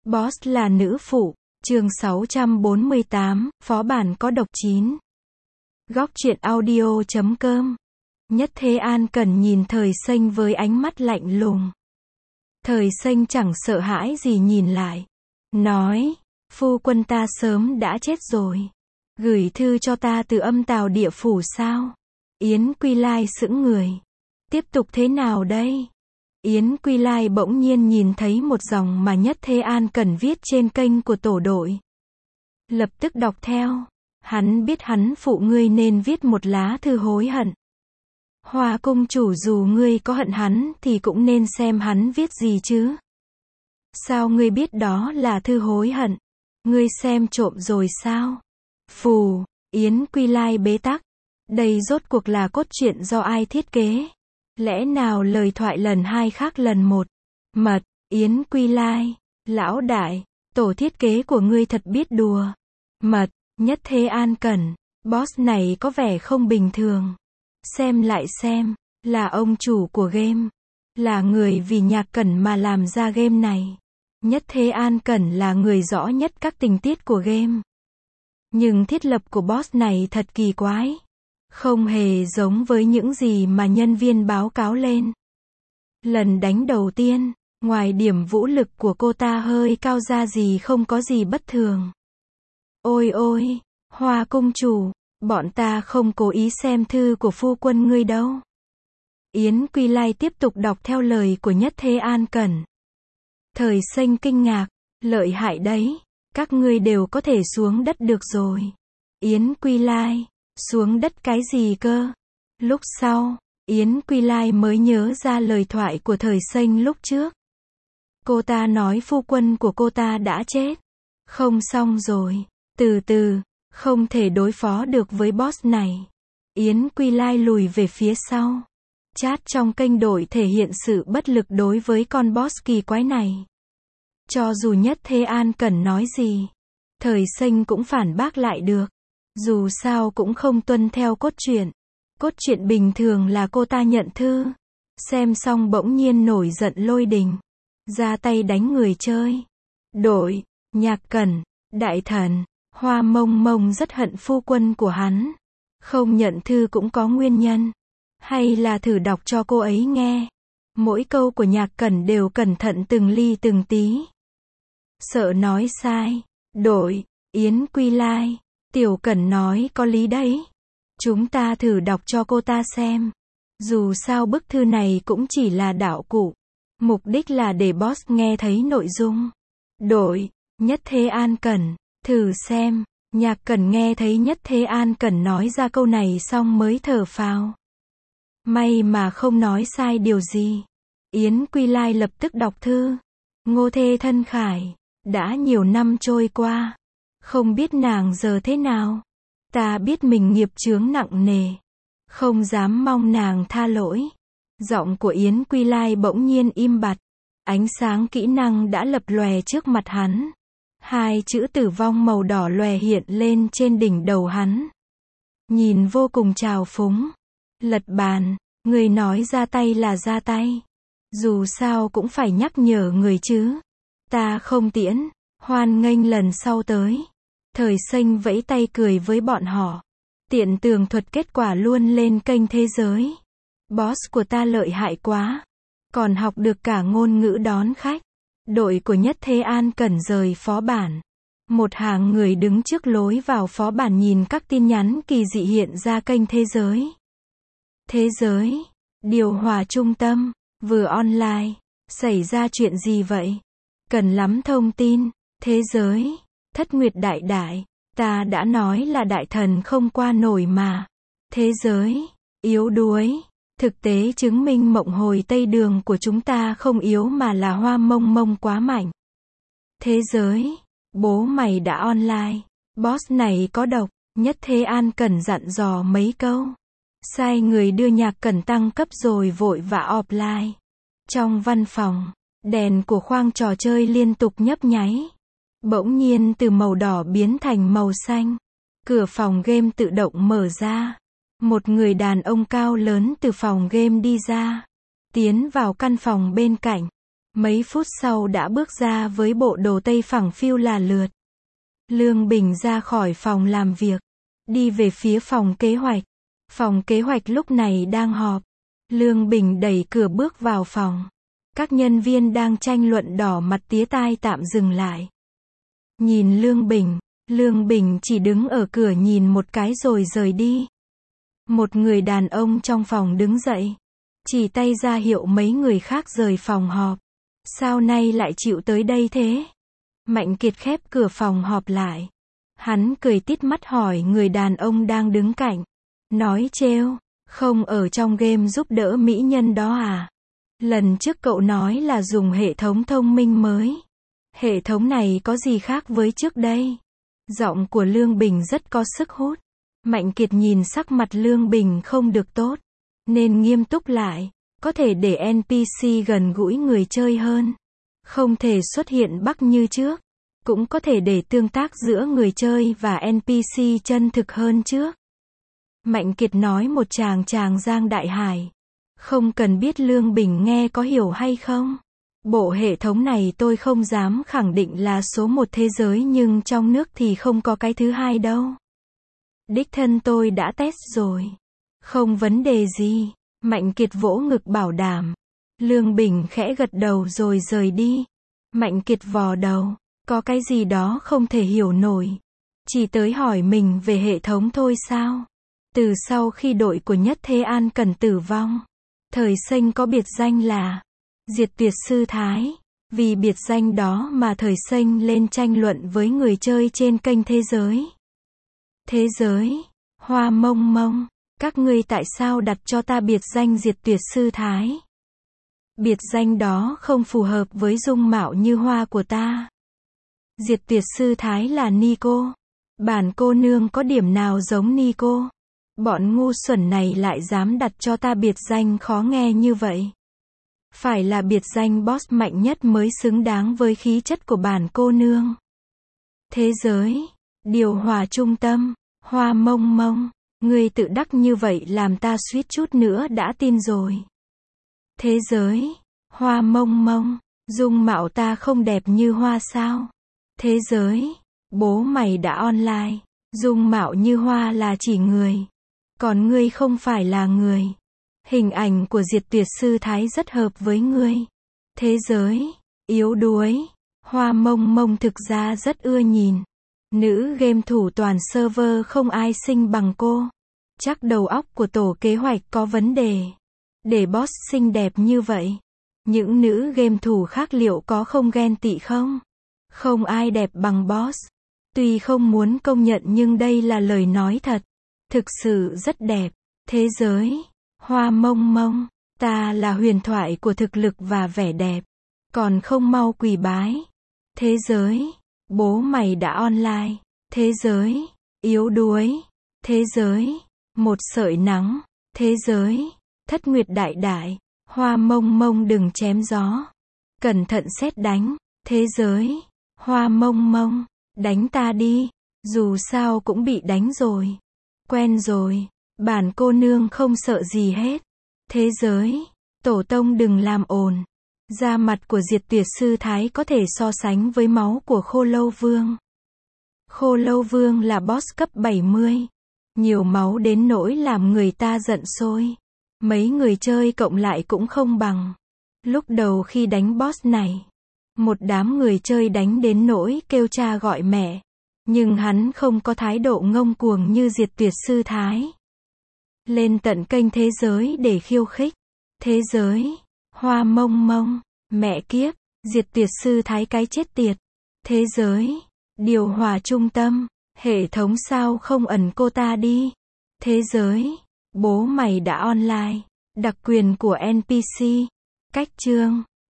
Boss là nữ phụ. Chương 648, phó bản có độc 9. Góc truyện audio.com. Nhất Thế An Cẩn nhìn Thời Xanh với ánh mắt lạnh lùng. Thời Xanh chẳng sợ hãi gì nhìn lại. Nói, phu quân ta sớm đã chết rồi. Gửi thư cho ta từ Âm Tào Địa Phủ sao? Yến Quy Lai sững người. Tiếp tục thế nào đây? Yến Quy Lai bỗng nhiên nhìn thấy một dòng mà Nhất Thế An Cẩn viết trên kênh của tổ đội. Lập tức đọc theo. Hắn biết hắn phụ ngươi nên viết một lá thư hối hận. Hoa cung chủ dù ngươi có hận hắn thì cũng nên xem hắn viết gì chứ. Sao ngươi biết đó là thư hối hận? Ngươi xem trộm rồi sao? Phù, Yến Quy Lai bế tắc. Đây rốt cuộc là cốt truyện do ai thiết kế? Lẽ nào lời thoại lần 2 khác lần 1? Mật, Yến Quy Lai, lão đại, tổ thiết kế của ngươi thật biết đùa. Mật, Nhất Thế An Cẩn, boss này có vẻ không bình thường. Xem lại xem, là ông chủ của game. Là người vì Nhạc Cẩn mà làm ra game này. Nhất Thế An Cẩn là người rõ nhất các tình tiết của game. Nhưng thiết lập của boss này thật kỳ quái. Không hề giống với những gì mà nhân viên báo cáo lên. Lần đánh đầu tiên, ngoài điểm vũ lực của cô ta hơi cao ra gì không có gì bất thường. Ôi ôi, Hoa cung chủ, bọn ta không cố ý xem thư của phu quân ngươi đâu. Yến Quy Lai tiếp tục đọc theo lời của Nhất Thế An Cẩn. Thời Xanh kinh ngạc, lợi hại đấy, các ngươi đều có thể xuống đất được rồi. Yến Quy Lai, xuống đất cái gì cơ? Lúc sau, Yến Quy Lai mới nhớ ra lời thoại của Thời Xanh lúc trước. Cô ta nói phu quân của cô ta đã chết. Không xong rồi, từ từ, không thể đối phó được với boss này. Yến Quy Lai lùi về phía sau. Chat trong kênh đội thể hiện sự bất lực đối với con boss kỳ quái này. Cho dù Nhất Thế An Cẩn nói gì, Thời Xanh cũng phản bác lại được. Dù sao cũng không tuân theo cốt truyện. Cốt truyện bình thường là cô ta nhận thư. Xem xong bỗng nhiên nổi giận lôi đình. Ra tay đánh người chơi. Đội, Nhạc Cẩn, Đại Thần, Hoa Mông Mông rất hận phu quân của hắn. Không nhận thư cũng có nguyên nhân. Hay là thử đọc cho cô ấy nghe. Mỗi câu của Nhạc Cẩn đều cẩn thận từng ly từng tí. Sợ nói sai. Đội, Yến Quy Lai. Tiểu Cẩn nói có lý đấy. Chúng ta thử đọc cho cô ta xem. Dù sao bức thư này cũng chỉ là đạo cụ. Mục đích là để boss nghe thấy nội dung. Đội, Nhất Thế An Cẩn, thử xem. Nhạc Cẩn nghe thấy Nhất Thế An Cẩn nói ra câu này xong mới thở phào. May mà không nói sai điều gì. Yến Quy Lai lập tức đọc thư. Ngô thê thân khải. Đã nhiều năm trôi qua. Không biết nàng giờ thế nào. Ta biết mình nghiệp chướng nặng nề. Không dám mong nàng tha lỗi. Giọng của Yến Quy Lai bỗng nhiên im bặt. Ánh sáng kỹ năng đã lập lòe trước mặt hắn. 2 chữ tử vong màu đỏ lòe hiện lên trên đỉnh đầu hắn. Nhìn vô cùng trào phúng. Lật bàn, người nói ra tay là ra tay. Dù sao cũng phải nhắc nhở người chứ. Ta không tiễn, hoan nghênh lần sau tới. Thời Xanh vẫy tay cười với bọn họ. Tiện tường thuật kết quả luôn lên kênh thế giới. Boss của ta lợi hại quá. Còn học được cả ngôn ngữ đón khách. Đội của Nhất Thế An Cẩn rời phó bản. Một hàng người đứng trước lối vào phó bản nhìn các tin nhắn kỳ dị hiện ra kênh thế giới. Thế giới, điều hòa trung tâm, vừa online. Xảy ra chuyện gì vậy? Cần lắm thông tin. Thế giới, Thất Nguyệt đại đại. Ta đã nói là đại thần không qua nổi mà. Thế giới, yếu đuối. Thực tế chứng minh mộng hồi Tây Đường của chúng ta không yếu mà là Hoa Mông Mông quá mạnh. Thế giới, bố mày đã online. Boss này có độc. Nhất Thế An Cẩn dặn dò mấy câu. Sai người đưa Nhạc Cẩn tăng cấp rồi vội vã offline. Trong văn phòng, đèn của khoang trò chơi liên tục nhấp nháy. Bỗng nhiên từ màu đỏ biến thành màu xanh. Cửa phòng game tự động mở ra. Một người đàn ông cao lớn từ phòng game đi ra. Tiến vào căn phòng bên cạnh. Mấy phút sau đã bước ra với bộ đồ tây phẳng phiu là lượt. Lương Bình ra khỏi phòng làm việc, đi về phía phòng kế hoạch. Phòng kế hoạch lúc này đang họp. Lương Bình đẩy cửa bước vào phòng. Các nhân viên đang tranh luận đỏ mặt tía tai tạm dừng lại. Nhìn Lương Bình chỉ đứng ở cửa nhìn một cái rồi rời đi. Một người đàn ông trong phòng đứng dậy, chỉ tay ra hiệu mấy người khác rời phòng họp. Sao nay lại chịu tới đây thế? Mạnh Kiệt khép cửa phòng họp lại. Hắn cười tít mắt hỏi người đàn ông đang đứng cạnh. Nói trêu, không ở trong game giúp đỡ mỹ nhân đó à? Lần trước cậu nói là dùng hệ thống thông minh mới. Hệ thống này có gì khác với trước đây? Giọng của Lương Bình rất có sức hút. Mạnh Kiệt nhìn sắc mặt Lương Bình không được tốt, nên nghiêm túc lại. Có thể để NPC gần gũi người chơi hơn. Không thể xuất hiện bug như trước. Cũng có thể để tương tác giữa người chơi và NPC chân thực hơn trước. Mạnh Kiệt nói một tràng Giang đại hải. Không cần biết Lương Bình nghe có hiểu hay không. Bộ hệ thống này tôi không dám khẳng định là số 1 thế giới nhưng trong nước thì không có cái thứ hai đâu. Đích thân tôi đã test rồi. Không vấn đề gì. Mạnh Kiệt vỗ ngực bảo đảm. Lương Bình khẽ gật đầu rồi rời đi. Mạnh Kiệt vò đầu. Có cái gì đó không thể hiểu nổi. Chỉ tới hỏi mình về hệ thống thôi sao? Từ sau khi đội của Nhất Thế An Cần tử vong, Thời Xanh có biệt danh là Diệt Tuyệt Sư Thái. Vì biệt danh đó mà Thời Xanh lên tranh luận với người chơi trên kênh Thế Giới. Thế Giới, Hoa Mông Mông, các ngươi tại sao đặt cho ta biệt danh Diệt Tuyệt Sư Thái? Biệt danh đó không phù hợp với dung mạo như hoa của ta. Diệt Tuyệt Sư Thái là Nico. Bản cô nương có điểm nào giống Nico? Bọn ngu xuẩn này lại dám đặt cho ta biệt danh khó nghe như vậy. Phải là biệt danh boss mạnh nhất mới xứng đáng với khí chất của bản cô nương. Thế Giới, điều hòa trung tâm, Hoa Mông Mông, ngươi tự đắc như vậy làm ta suýt chút nữa đã tin rồi. Thế Giới, Hoa Mông Mông, dung mạo ta không đẹp như hoa sao? Thế Giới, bố mày đã online, dung mạo như hoa là chỉ người. Còn ngươi không phải là người. Hình ảnh của Diệt Tuyệt Sư Thái rất hợp với ngươi. Thế Giới, yếu đuối, Hoa Mông Mông thực ra rất ưa nhìn. Nữ game thủ toàn server không ai xinh bằng cô. Chắc đầu óc của tổ kế hoạch có vấn đề. Để boss xinh đẹp như vậy. Những nữ game thủ khác liệu có không ghen tị không? Không ai đẹp bằng boss. Tuy không muốn công nhận nhưng đây là lời nói thật. Thực sự rất đẹp. Thế Giới, Hoa Mông Mông, ta là huyền thoại của thực lực và vẻ đẹp. Còn không mau quỳ bái. Thế Giới, bố mày đã online. Thế Giới, yếu đuối. Thế Giới, một sợi nắng. Thế Giới, Thất Nguyệt đại đại. Hoa Mông Mông đừng chém gió. Cẩn thận sét đánh. Thế Giới, Hoa Mông Mông, đánh ta đi. Dù sao cũng bị đánh rồi. Quen rồi. Bản cô nương không sợ gì hết. Thế Giới, tổ tông đừng làm ồn. Da mặt của Diệt Tuyệt Sư Thái có thể so sánh với máu của Khô Lâu Vương. Khô Lâu Vương là boss cấp 70. Nhiều máu đến nỗi làm người ta giận sôi. Mấy người chơi cộng lại cũng không bằng. Lúc đầu khi đánh boss này, một đám người chơi đánh đến nỗi kêu cha gọi mẹ. Nhưng hắn không có thái độ ngông cuồng như Diệt Tuyệt Sư Thái. Lên tận kênh Thế Giới để khiêu khích. Thế Giới, Hoa Mông Mông, mẹ kiếp, Diệt Tuyệt Sư Thái cái chết tiệt. Thế Giới, điều hòa trung tâm, hệ thống sao không ẩn cô ta đi. Thế Giới, bố mày đã online, đặc quyền của NPC. Cách chương